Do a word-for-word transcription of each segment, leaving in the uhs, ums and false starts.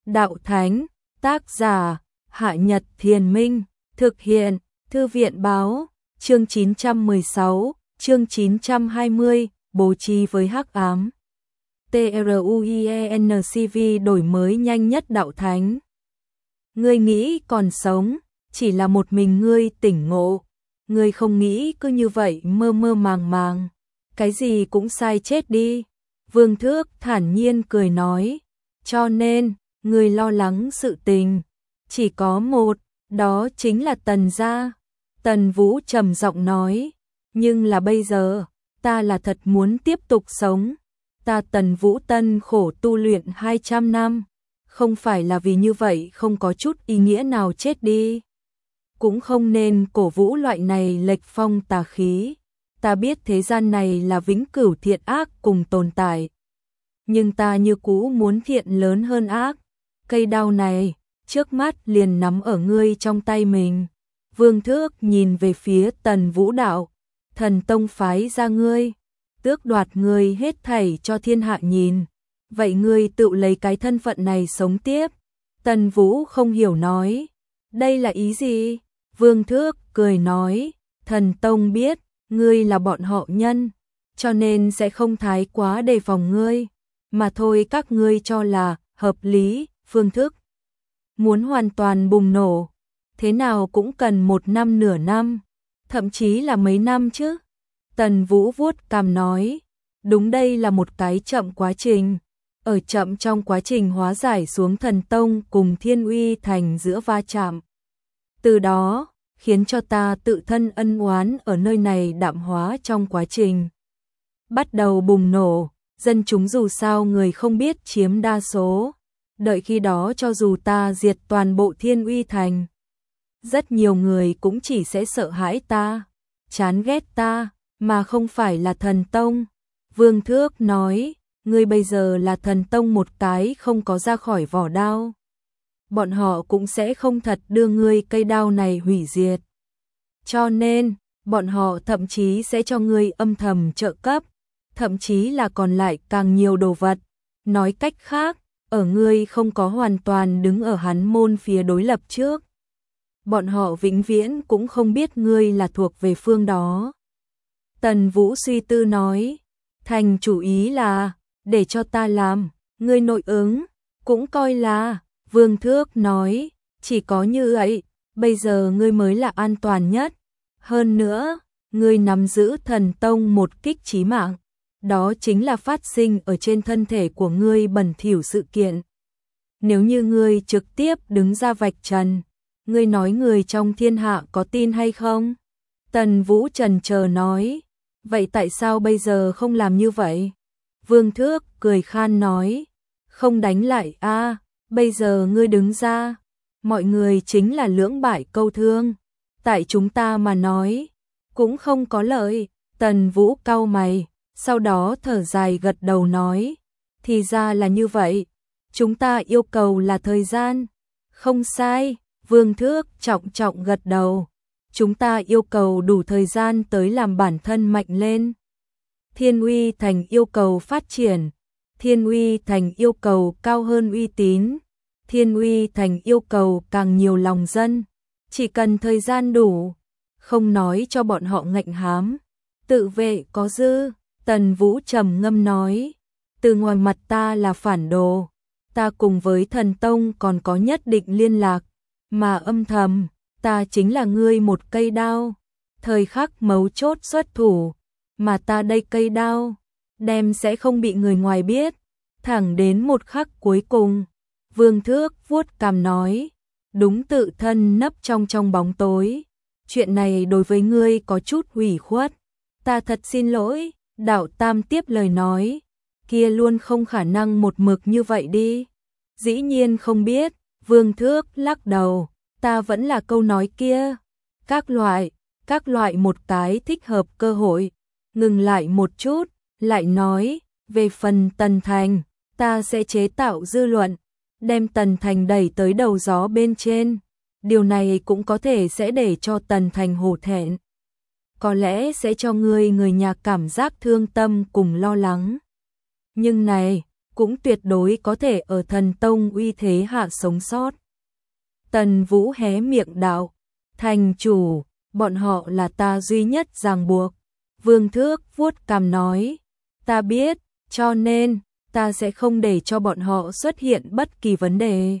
Đạo Thánh, tác giả, Hạ Nhật Thiền Minh, thực hiện, Thư viện Báo, chương chín trăm mười sáu, chương chín trăm hai mươi, bố trí với hắc ám. TRUIENCV đổi mới nhanh nhất Đạo Thánh. Ngươi nghĩ còn sống, chỉ là một mình ngươi tỉnh ngộ. Ngươi không nghĩ cứ như vậy mơ mơ màng màng. Cái gì cũng sai chết đi. Vương Thước thản nhiên cười nói. Cho nên, ngươi lo lắng sự tình. Chỉ có một, đó chính là Tần gia. Tần Vũ trầm giọng nói. Nhưng là bây giờ, ta là thật muốn tiếp tục sống. Ta Tần Vũ Tân khổ tu luyện hai trăm năm. Không phải là vì như vậy không có chút ý nghĩa nào chết đi. Cũng không nên cổ vũ loại này lệch phong tà khí. Ta biết thế gian này là vĩnh cửu thiện ác cùng tồn tại. Nhưng ta như cũ muốn thiện lớn hơn ác. Cây đao này, trước mắt liền nắm ở ngươi trong tay mình. Vương Thước nhìn về phía Tần Vũ đạo. Thần tông phái ra ngươi. Tước đoạt ngươi hết thảy cho thiên hạ nhìn. Vậy ngươi tự lấy cái thân phận này sống tiếp. Tần Vũ không hiểu nói. Đây là ý gì? Vương Thước cười nói. Thần tông biết, ngươi là bọn họ nhân. Cho nên sẽ không thái quá đề phòng ngươi. Mà thôi các ngươi cho là hợp lý, phương thức. Muốn hoàn toàn bùng nổ. Thế nào cũng cần một năm nửa năm. Thậm chí là mấy năm chứ. Tần Vũ vuốt cằm nói. Đúng đây là một cái chậm quá trình. Ở chậm trong quá trình hóa giải xuống thần tông cùng Thiên Uy Thành giữa va chạm. Từ đó, khiến cho ta tự thân ân oán ở nơi này đạm hóa trong quá trình. Bắt đầu bùng nổ, dân chúng dù sao người không biết chiếm đa số. Đợi khi đó cho dù ta diệt toàn bộ Thiên Uy Thành. Rất nhiều người cũng chỉ sẽ sợ hãi ta, chán ghét ta, mà không phải là thần tông. Vương Thước nói. Ngươi bây giờ là thần tông một cái không có ra khỏi vỏ đao. Bọn họ cũng sẽ không thật đưa ngươi cây đao này hủy diệt. Cho nên, bọn họ thậm chí sẽ cho ngươi âm thầm trợ cấp. Thậm chí là còn lại càng nhiều đồ vật. Nói cách khác, ở ngươi không có hoàn toàn đứng ở hắn môn phía đối lập trước. Bọn họ vĩnh viễn cũng không biết ngươi là thuộc về phương đó. Tần Vũ suy tư nói. Thành chủ ý là để cho ta làm, ngươi nội ứng, cũng coi là, Vương Thước nói, chỉ có như vậy, bây giờ ngươi mới là an toàn nhất. Hơn nữa, ngươi nắm giữ thần tông một kích chí mạng, đó chính là phát sinh ở trên thân thể của ngươi bẩn thỉu sự kiện. Nếu như ngươi trực tiếp đứng ra vạch trần, ngươi nói người trong thiên hạ có tin hay không? Tần Vũ chần chờ nói, vậy tại sao bây giờ không làm như vậy? Vương Thước cười khan nói, không đánh lại a, bây giờ ngươi đứng ra, mọi người chính là lưỡng bại câu thương, tại chúng ta mà nói, cũng không có lợi. Tần Vũ cau mày, sau đó thở dài gật đầu nói, thì ra là như vậy, chúng ta yêu cầu là thời gian. Không sai, Vương Thước trọng trọng gật đầu, chúng ta yêu cầu đủ thời gian tới làm bản thân mạnh lên. Thiên Uy Thành yêu cầu phát triển, Thiên Uy Thành yêu cầu cao hơn uy tín, Thiên Uy Thành yêu cầu càng nhiều lòng dân, chỉ cần thời gian đủ, không nói cho bọn họ ngạnh hám, tự vệ có dư. Tần Vũ trầm ngâm nói, từ ngoài mặt ta là phản đồ, ta cùng với thần tông còn có nhất định liên lạc, mà âm thầm, ta chính là ngươi một cây đao, thời khắc mấu chốt xuất thủ. Mà ta đây cây đao, đem sẽ không bị người ngoài biết, thẳng đến một khắc cuối cùng. Vương Thước vuốt cằm nói, đúng tự thân nấp trong trong bóng tối. Chuyện này đối với ngươi có chút hủy khuất. Ta thật xin lỗi, Đạo Tam tiếp lời nói, kia luôn không khả năng một mực như vậy đi. Dĩ nhiên không biết, Vương Thước lắc đầu, ta vẫn là câu nói kia. Các loại, các loại một cái thích hợp cơ hội. Ngừng lại một chút, lại nói, về phần Tần Thành, ta sẽ chế tạo dư luận, đem Tần Thành đẩy tới đầu gió bên trên. Điều này cũng có thể sẽ để cho Tần Thành hổ thẹn. Có lẽ sẽ cho ngươi người nhà cảm giác thương tâm cùng lo lắng. Nhưng này, cũng tuyệt đối có thể ở thần tông uy thế hạ sống sót. Tần Vũ hé miệng đạo, thành chủ, bọn họ là ta duy nhất ràng buộc. Vương Thước vuốt cằm nói, ta biết, cho nên, ta sẽ không để cho bọn họ xuất hiện bất kỳ vấn đề.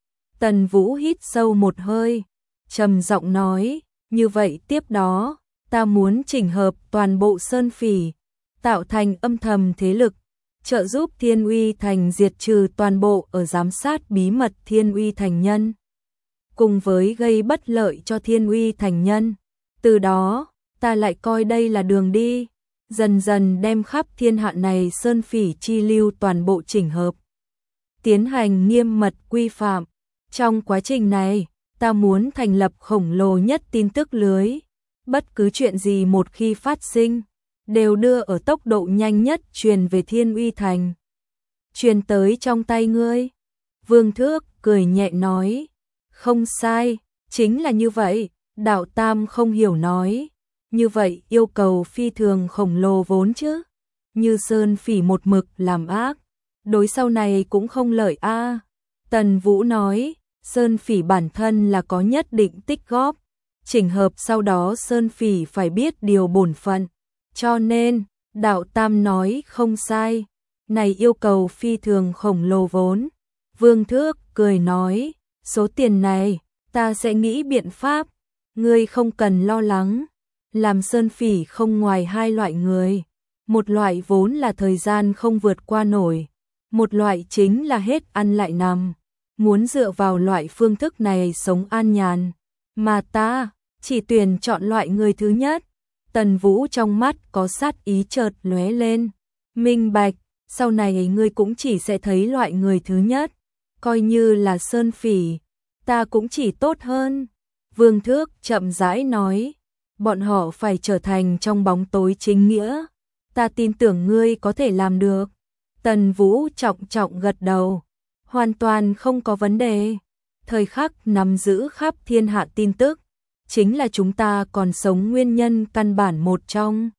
Tần Vũ hít sâu một hơi, trầm giọng nói, như vậy tiếp đó, ta muốn chỉnh hợp toàn bộ Sơn Phỉ, tạo thành âm thầm thế lực, trợ giúp Thiên Uy Thành diệt trừ toàn bộ ở giám sát bí mật Thiên Uy Thành nhân, cùng với gây bất lợi cho Thiên Uy Thành nhân. Từ đó, ta lại coi đây là đường đi, dần dần đem khắp thiên hạ này Sơn Phỉ chi lưu toàn bộ chỉnh hợp, tiến hành nghiêm mật quy phạm. Trong quá trình này, ta muốn thành lập khổng lồ nhất tin tức lưới, bất cứ chuyện gì một khi phát sinh, đều đưa ở tốc độ nhanh nhất truyền về Thiên Uy Thành. Truyền tới trong tay ngươi. Vương Thước cười nhẹ nói, không sai, chính là như vậy. Đạo Tam không hiểu nói, như vậy yêu cầu phi thường khổng lồ vốn chứ. Như Sơn Phỉ một mực làm ác, đối sau này cũng không lợi a. À. Tần Vũ nói, Sơn Phỉ bản thân là có nhất định tích góp, chỉnh hợp sau đó Sơn Phỉ phải biết điều bổn phận. Cho nên, Đạo Tam nói không sai, này yêu cầu phi thường khổng lồ vốn. Vương Thước cười nói, số tiền này, ta sẽ nghĩ biện pháp, ngươi không cần lo lắng. Làm Sơn Phỉ không ngoài hai loại người, một loại vốn là thời gian không vượt qua nổi, một loại chính là hết ăn lại nằm, muốn dựa vào loại phương thức này sống an nhàn, mà ta chỉ tuyển chọn loại người thứ nhất. Tần Vũ trong mắt có sát ý chợt lóe lên, minh bạch, sau này ngươi cũng chỉ sẽ thấy loại người thứ nhất, coi như là Sơn Phỉ, ta cũng chỉ tốt hơn. Vương Thước chậm rãi nói, bọn họ phải trở thành trong bóng tối chính nghĩa, ta tin tưởng ngươi có thể làm được. Tần Vũ trọng trọng gật đầu, hoàn toàn không có vấn đề. Thời khắc nắm giữ khắp thiên hạ tin tức, chính là chúng ta còn sống nguyên nhân căn bản một trong.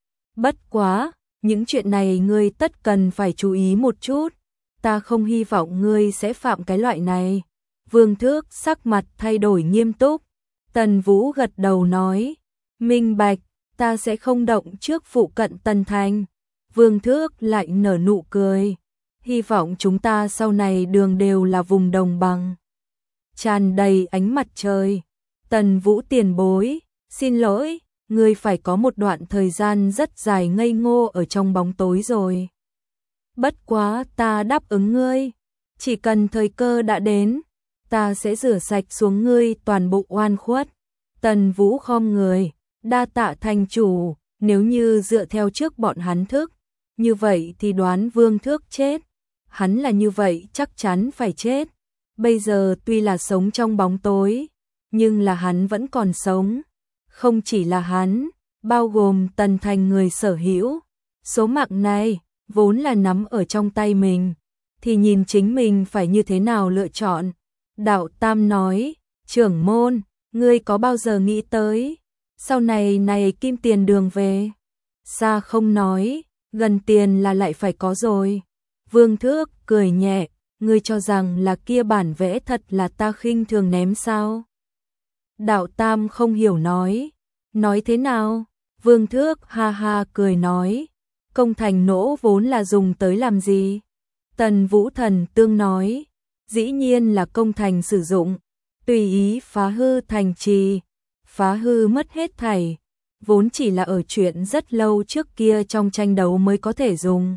Bất quá, những chuyện này ngươi tất cần phải chú ý một chút, ta không hy vọng ngươi sẽ phạm cái loại này. Vương Thước sắc mặt thay đổi nghiêm túc. Tần Vũ gật đầu nói, minh bạch, ta sẽ không động trước phụ cận Tần Thành. Vương Thước lại nở nụ cười, hy vọng chúng ta sau này đường đều là vùng đồng bằng, tràn đầy ánh mặt trời. Tần Vũ tiền bối, xin lỗi, ngươi phải có một đoạn thời gian rất dài ngây ngô ở trong bóng tối rồi. Bất quá ta đáp ứng ngươi, chỉ cần thời cơ đã đến, ta sẽ rửa sạch xuống ngươi toàn bộ oan khuất. Tần Vũ khom người, đa tạ thành chủ, nếu như dựa theo trước bọn hắn thức, như vậy thì đoán Vương Thước chết. Hắn là như vậy chắc chắn phải chết. Bây giờ tuy là sống trong bóng tối, nhưng là hắn vẫn còn sống. Không chỉ là hắn, bao gồm Tần Thành người sở hữu. Số mạng này, vốn là nắm ở trong tay mình, thì nhìn chính mình phải như thế nào lựa chọn. Đạo Tam nói, trưởng môn, ngươi có bao giờ nghĩ tới, sau này này kim tiền đường về? Xa không nói, gần tiền là lại phải có rồi. Vương Thước cười nhẹ, ngươi cho rằng là kia bản vẽ thật là ta khinh thường ném sao? Đạo Tam không hiểu nói, nói thế nào? Vương Thước ha ha cười nói, công thành nỗ vốn là dùng tới làm gì? Tần Vũ Thần Tương nói, dĩ nhiên là công thành sử dụng, tùy ý phá hư thành trì, phá hư mất hết thảy, vốn chỉ là ở chuyện rất lâu trước kia trong tranh đấu mới có thể dùng.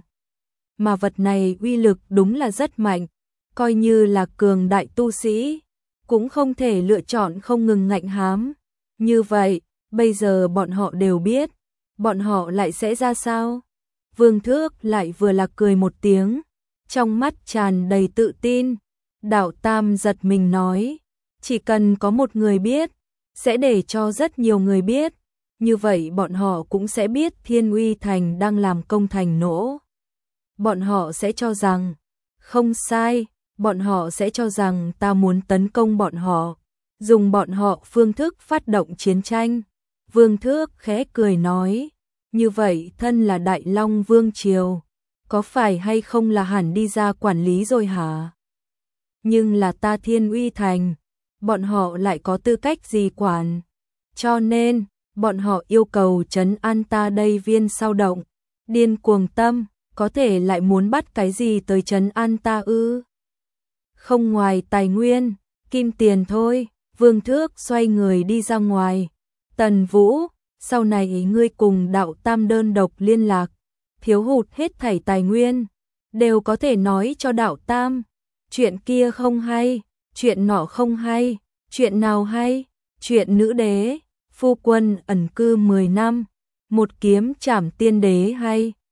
Mà vật này uy lực đúng là rất mạnh, coi như là cường đại tu sĩ, cũng không thể lựa chọn không ngừng ngạnh hám. Như vậy, bây giờ bọn họ đều biết, bọn họ lại sẽ ra sao? Vương Thước lại vừa là cười một tiếng, trong mắt tràn đầy tự tin. Đạo Tam giật mình nói, chỉ cần có một người biết, sẽ để cho rất nhiều người biết, như vậy bọn họ cũng sẽ biết Thiên Uy Thành đang làm công thành nỗ. Bọn họ sẽ cho rằng, không sai, bọn họ sẽ cho rằng ta muốn tấn công bọn họ, dùng bọn họ phương thức phát động chiến tranh. Vương Thước khẽ cười nói, như vậy thân là Đại Long Vương Triều, có phải hay không là hẳn đi ra quản lý rồi hả? Nhưng là ta Thiên Uy Thành, bọn họ lại có tư cách gì quản? Cho nên, bọn họ yêu cầu trấn an ta đây viên sao động, điên cuồng tâm, có thể lại muốn bắt cái gì tới trấn an ta ư? Không ngoài tài nguyên, kim tiền thôi. Vương Thước xoay người đi ra ngoài. Tần Vũ, sau này ngươi cùng đạo tam đơn độc liên lạc, thiếu hụt hết thảy tài nguyên, đều có thể nói cho đạo tam. Chuyện kia không hay, chuyện nọ không hay, chuyện nào hay? Chuyện nữ đế, phu quân ẩn cư mười năm, một kiếm trảm tiên đế hay?